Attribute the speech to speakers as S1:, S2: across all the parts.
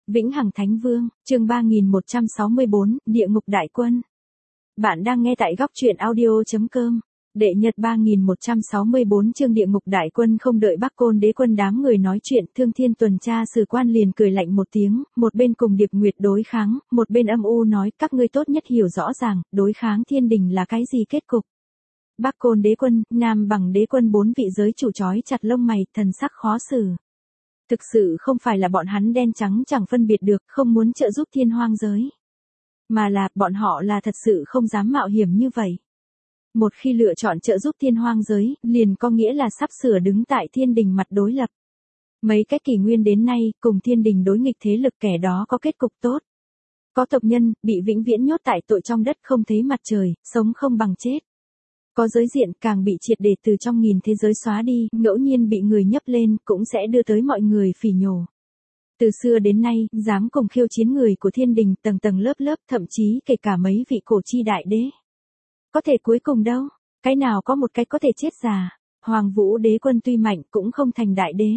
S1: Vĩnh Hằng Thánh Vương, chương 3164, Địa ngục đại quân. Bạn đang nghe tại góc truyện audio.com. Đệ nhật 3164 chương Địa ngục đại quân. Không đợi Bắc Côn Đế quân đám người nói chuyện, Thương Thiên tuần tra sử quan liền cười lạnh một tiếng, một bên cùng Điệp Nguyệt đối kháng, một bên âm u nói, các ngươi tốt nhất hiểu rõ ràng, đối kháng thiên đình là cái gì kết cục. Bắc Côn Đế quân, Nam Bằng Đế quân, bốn vị giới chủ chói chặt lông mày, thần sắc khó xử. Thực sự không phải là bọn hắn đen trắng chẳng phân biệt được, không muốn trợ giúp thiên hoang giới. Mà là, bọn họ là thật sự không dám mạo hiểm như vậy. Một khi lựa chọn trợ giúp thiên hoang giới, liền có nghĩa là sắp sửa đứng tại thiên đình mặt đối lập. Mấy cái kỷ nguyên đến nay, cùng thiên đình đối nghịch thế lực kẻ đó có kết cục tốt. Có tộc nhân, bị vĩnh viễn nhốt tại tội trong đất không thấy mặt trời, sống không bằng chết. Có giới diện càng bị triệt để từ trong nghìn thế giới xóa đi, ngẫu nhiên bị người nhấc lên, cũng sẽ đưa tới mọi người phỉ nhổ. Từ xưa đến nay, dám cùng khiêu chiến người của thiên đình tầng tầng lớp lớp, thậm chí kể cả mấy vị cổ chi đại đế. Có thể cuối cùng đâu, cái nào có một cái có thể chết già, Hoàng Vũ Đế quân tuy mạnh cũng không thành đại đế.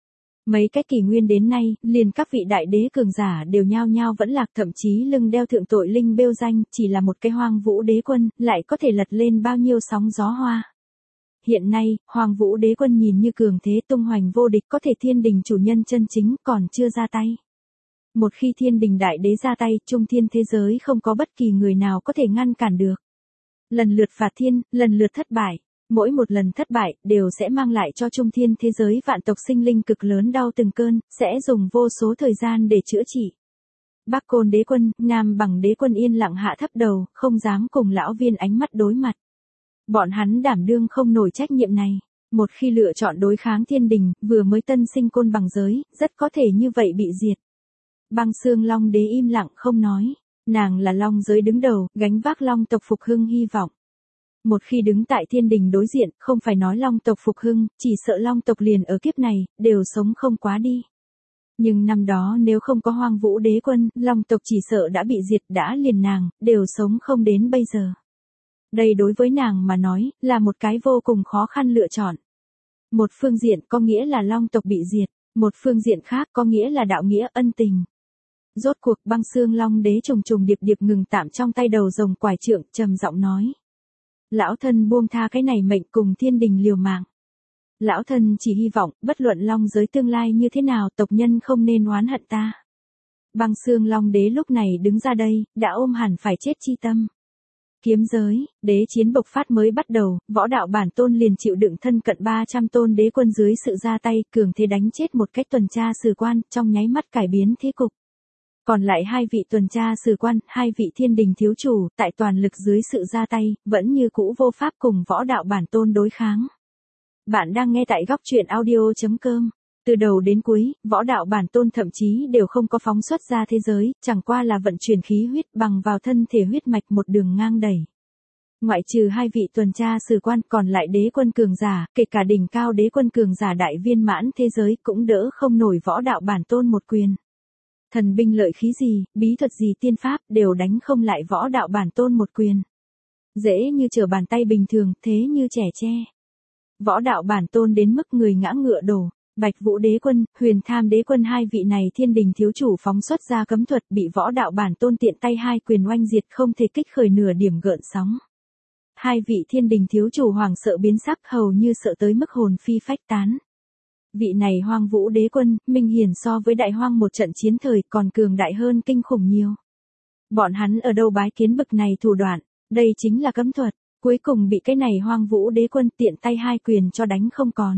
S1: Mấy cái kỷ nguyên đến nay, liền các vị đại đế cường giả đều nhao nhao vẫn lạc, thậm chí lưng đeo thượng tội linh bêu danh, chỉ là một cái Hoàng Vũ Đế quân, lại có thể lật lên bao nhiêu sóng gió hoa. Hiện nay, Hoàng Vũ Đế quân nhìn như cường thế tung hoành vô địch, có thể thiên đình chủ nhân chân chính còn chưa ra tay. Một khi thiên đình đại đế ra tay, trung thiên thế giới không có bất kỳ người nào có thể ngăn cản được. Lần lượt phạt thiên, lần lượt thất bại. Mỗi một lần thất bại, đều sẽ mang lại cho trung thiên thế giới vạn tộc sinh linh cực lớn đau từng cơn, sẽ dùng vô số thời gian để chữa trị. Bắc Côn Đế quân, Nam Bằng Đế quân yên lặng hạ thấp đầu, không dám cùng lão viên ánh mắt đối mặt. Bọn hắn đảm đương không nổi trách nhiệm này. Một khi lựa chọn đối kháng thiên đình, vừa mới tân sinh Côn Bằng giới, rất có thể như vậy bị diệt. Băng Xương Long Đế im lặng không nói. Nàng là Long giới đứng đầu, gánh vác Long tộc phục hưng hy vọng. Một khi đứng tại thiên đình đối diện, không phải nói Long tộc phục hưng, chỉ sợ Long tộc liền ở kiếp này, đều sống không quá đi. Nhưng năm đó nếu không có Hoàng Vũ Đế quân, Long tộc chỉ sợ đã bị diệt, đã liền nàng, đều sống không đến bây giờ. Đây đối với nàng mà nói, là một cái vô cùng khó khăn lựa chọn. Một phương diện có nghĩa là Long tộc bị diệt, một phương diện khác có nghĩa là đạo nghĩa ân tình. Rốt cuộc Băng Xương Long Đế trùng trùng điệp điệp ngừng tạm trong tay đầu rồng quải trượng, trầm giọng nói. Lão thân buông tha cái này mệnh cùng thiên đình liều mạng. Lão thân chỉ hy vọng, bất luận Long giới tương lai như thế nào, tộc nhân không nên oán hận ta. Băng Xương Long Đế lúc này đứng ra đây, đã ôm hẳn phải chết chi tâm. Kiếm giới, đế chiến bộc phát mới bắt đầu, võ đạo bản tôn liền chịu đựng thân cận 300 tôn đế quân dưới sự ra tay, cường thế đánh chết một cách tuần tra sử quan, trong nháy mắt cải biến thế cục. Còn lại hai vị tuần tra sử quan, hai vị thiên đình thiếu chủ, tại toàn lực dưới sự ra tay, vẫn như cũ vô pháp cùng võ đạo bản tôn đối kháng. Bạn đang nghe tại góc truyện audio.com. Từ đầu đến cuối, võ đạo bản tôn thậm chí đều không có phóng xuất ra thế giới, chẳng qua là vận chuyển khí huyết bằng vào thân thể huyết mạch một đường ngang đẩy. Ngoại trừ hai vị tuần tra sử quan, còn lại đế quân cường giả, kể cả đỉnh cao đế quân cường giả đại viên mãn thế giới cũng đỡ không nổi võ đạo bản tôn một quyền. Thần binh lợi khí gì, bí thuật gì, tiên pháp, đều đánh không lại võ đạo bản tôn một quyền. Dễ như trở bàn tay bình thường, thế như trẻ tre. Võ đạo bản tôn đến mức người ngã ngựa đổ. Bạch Vũ Đế quân, Huyền Tham Đế quân, hai vị này thiên đình thiếu chủ phóng xuất ra cấm thuật, bị võ đạo bản tôn tiện tay hai quyền oanh diệt, không thể kích khởi nửa điểm gợn sóng. Hai vị thiên đình thiếu chủ hoàng sợ biến sắc, hầu như sợ tới mức hồn phi phách tán. Vị này Hoàng Vũ Đế quân, minh hiển so với đại hoang một trận chiến thời còn cường đại hơn kinh khủng nhiều. Bọn hắn ở đâu bái kiến bực này thủ đoạn, đây chính là cấm thuật, cuối cùng bị cái này Hoàng Vũ Đế quân tiện tay hai quyền cho đánh không còn.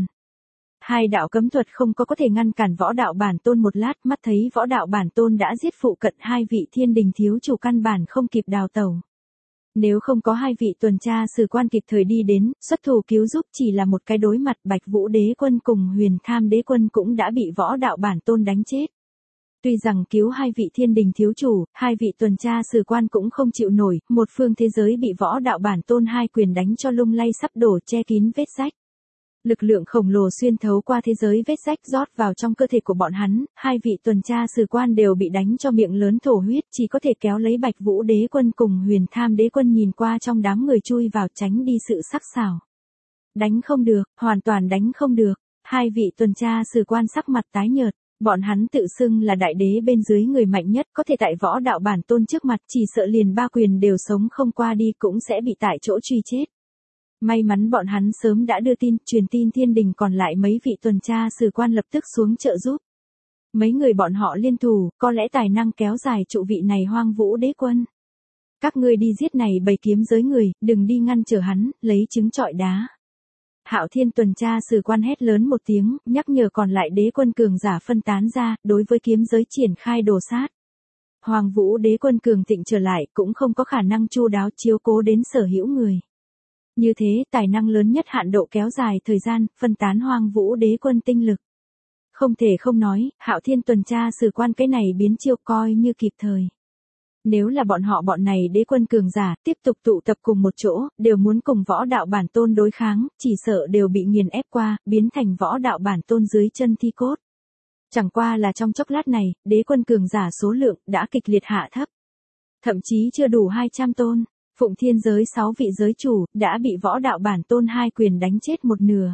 S1: Hai đạo cấm thuật không có thể ngăn cản võ đạo bản tôn một lát, mắt thấy võ đạo bản tôn đã giết phụ cận hai vị thiên đình thiếu chủ, căn bản không kịp đào tẩu. Nếu không có hai vị tuần tra sử quan kịp thời đi đến, xuất thủ cứu giúp, chỉ là một cái đối mặt, Bạch Vũ Đế quân cùng Huyền Tham Đế quân cũng đã bị võ đạo bản tôn đánh chết. Tuy rằng cứu hai vị thiên đình thiếu chủ, hai vị tuần tra sử quan cũng không chịu nổi, một phương thế giới bị võ đạo bản tôn hai quyền đánh cho lung lay sắp đổ, che kín vết rách. Lực lượng khổng lồ xuyên thấu qua thế giới vết rách rót vào trong cơ thể của bọn hắn, hai vị tuần tra sử quan đều bị đánh cho miệng lớn thổ huyết, chỉ có thể kéo lấy Bạch Vũ Đế quân cùng Huyền Tham Đế quân nhìn qua trong đám người chui vào, tránh đi sự sắc sảo. Đánh không được, hoàn toàn đánh không được, hai vị tuần tra sử quan sắc mặt tái nhợt, Bọn hắn tự xưng là đại đế bên dưới người mạnh nhất, có thể tại võ đạo bản tôn trước mặt chỉ sợ liền ba quyền đều sống không qua đi cũng sẽ bị tại chỗ truy chết. May mắn bọn hắn sớm đã đưa tin, truyền tin thiên đình còn lại mấy vị tuần tra sử quan lập tức xuống trợ giúp. Mấy người bọn họ liên thủ, có lẽ tài năng kéo dài trụ vị này Hoang Vũ Đế Quân. Các ngươi đi giết này bầy kiếm giới người, đừng đi ngăn trở hắn, lấy trứng trọi đá. Hạo Thiên tuần tra sử quan hét lớn một tiếng, nhắc nhở còn lại đế quân cường giả phân tán ra, đối với kiếm giới triển khai đồ sát. Hoàng Vũ Đế Quân cường thịnh trở lại, cũng không có khả năng chu đáo chiếu cố đến sở hữu người. Như thế, tài năng lớn nhất hạn độ kéo dài thời gian, phân tán Hoang Vũ Đế Quân tinh lực. Không thể không nói, Hạo Thiên tuần tra sử quan cái này biến chiêu coi như kịp thời. Nếu là bọn này đế quân cường giả tiếp tục tụ tập cùng một chỗ, đều muốn cùng võ đạo bản tôn đối kháng, chỉ sợ đều bị nghiền ép qua, biến thành võ đạo bản tôn dưới chân thi cốt. Chẳng qua là trong chốc lát này, đế quân cường giả số lượng đã kịch liệt hạ thấp. Thậm chí chưa đủ 200 tôn, Phụng Thiên giới 6 vị giới chủ đã bị võ đạo bản tôn 2 quyền đánh chết một nửa.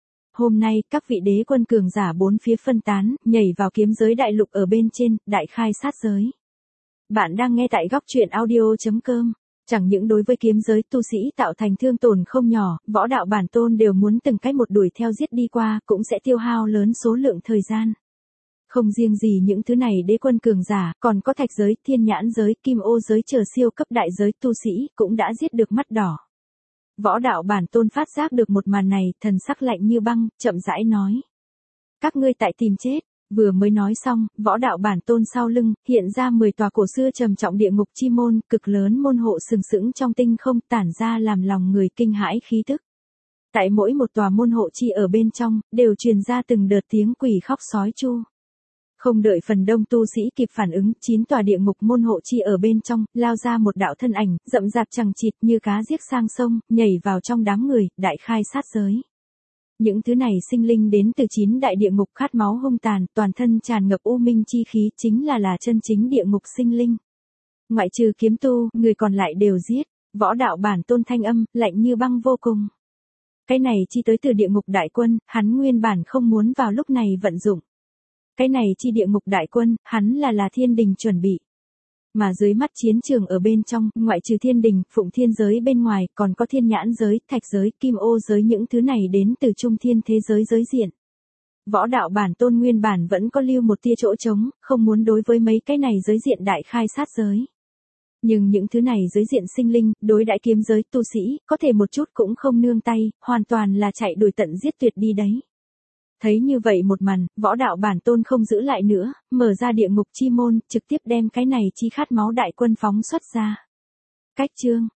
S1: Hôm nay, các vị đế quân cường giả bốn phía phân tán, nhảy vào kiếm giới đại lục ở bên trên, đại khai sát giới. Bạn đang nghe tại góc truyện audio.com. Chẳng những đối với kiếm giới tu sĩ tạo thành thương tổn không nhỏ, võ đạo bản tôn đều muốn từng cách một đuổi theo giết đi qua, cũng sẽ tiêu hao lớn số lượng thời gian. Không riêng gì những thứ này đế quân cường giả, còn có thạch giới, thiên nhãn giới, kim ô giới chờ siêu cấp đại giới tu sĩ, cũng đã giết được mắt đỏ. Võ đạo bản tôn phát giác được một màn này, thần sắc lạnh như băng, chậm rãi nói. Các ngươi tại tìm chết. Vừa mới nói xong, võ đạo bản tôn sau lưng, hiện ra 10 tòa cổ xưa trầm trọng địa ngục chi môn, cực lớn môn hộ sừng sững trong tinh không, tản ra làm lòng người kinh hãi khí tức. Tại mỗi một tòa môn hộ chi ở bên trong, đều truyền ra từng đợt tiếng quỷ khóc sói chu. Không đợi phần đông tu sĩ kịp phản ứng, 9 tòa địa ngục môn hộ chi ở bên trong, lao ra một đạo thân ảnh, rậm rạp chằng chịt như cá giết sang sông, nhảy vào trong đám người, đại khai sát giới. Những thứ này sinh linh đến từ 9 đại địa ngục khát máu hung tàn, toàn thân tràn ngập u minh chi khí, chính là chân chính địa ngục sinh linh. Ngoại trừ kiếm tu, người còn lại đều giết, võ đạo bản tôn thanh âm, lạnh như băng vô cùng. Cái này chi tới từ địa ngục đại quân, hắn nguyên bản không muốn vào lúc này vận dụng. Cái này chi địa ngục đại quân, hắn là thiên đình chuẩn bị. Mà dưới mắt chiến trường ở bên trong, ngoại trừ thiên đình, Phụng Thiên giới bên ngoài, còn có thiên nhãn giới, thạch giới, kim ô giới, những thứ này đến từ trung thiên thế giới giới diện. Võ đạo bản tôn nguyên bản vẫn có lưu một tia chỗ trống, không muốn đối với mấy cái này giới diện đại khai sát giới. Nhưng những thứ này giới diện sinh linh, đối đãi kiếm giới tu sĩ, có thể một chút cũng không nương tay, hoàn toàn là chạy đuổi tận giết tuyệt đi đấy. Thấy như vậy một màn, võ đạo bản tôn không giữ lại nữa, mở ra địa ngục chi môn, trực tiếp đem cái này chi khát máu đại quân phóng xuất ra. Cách chương,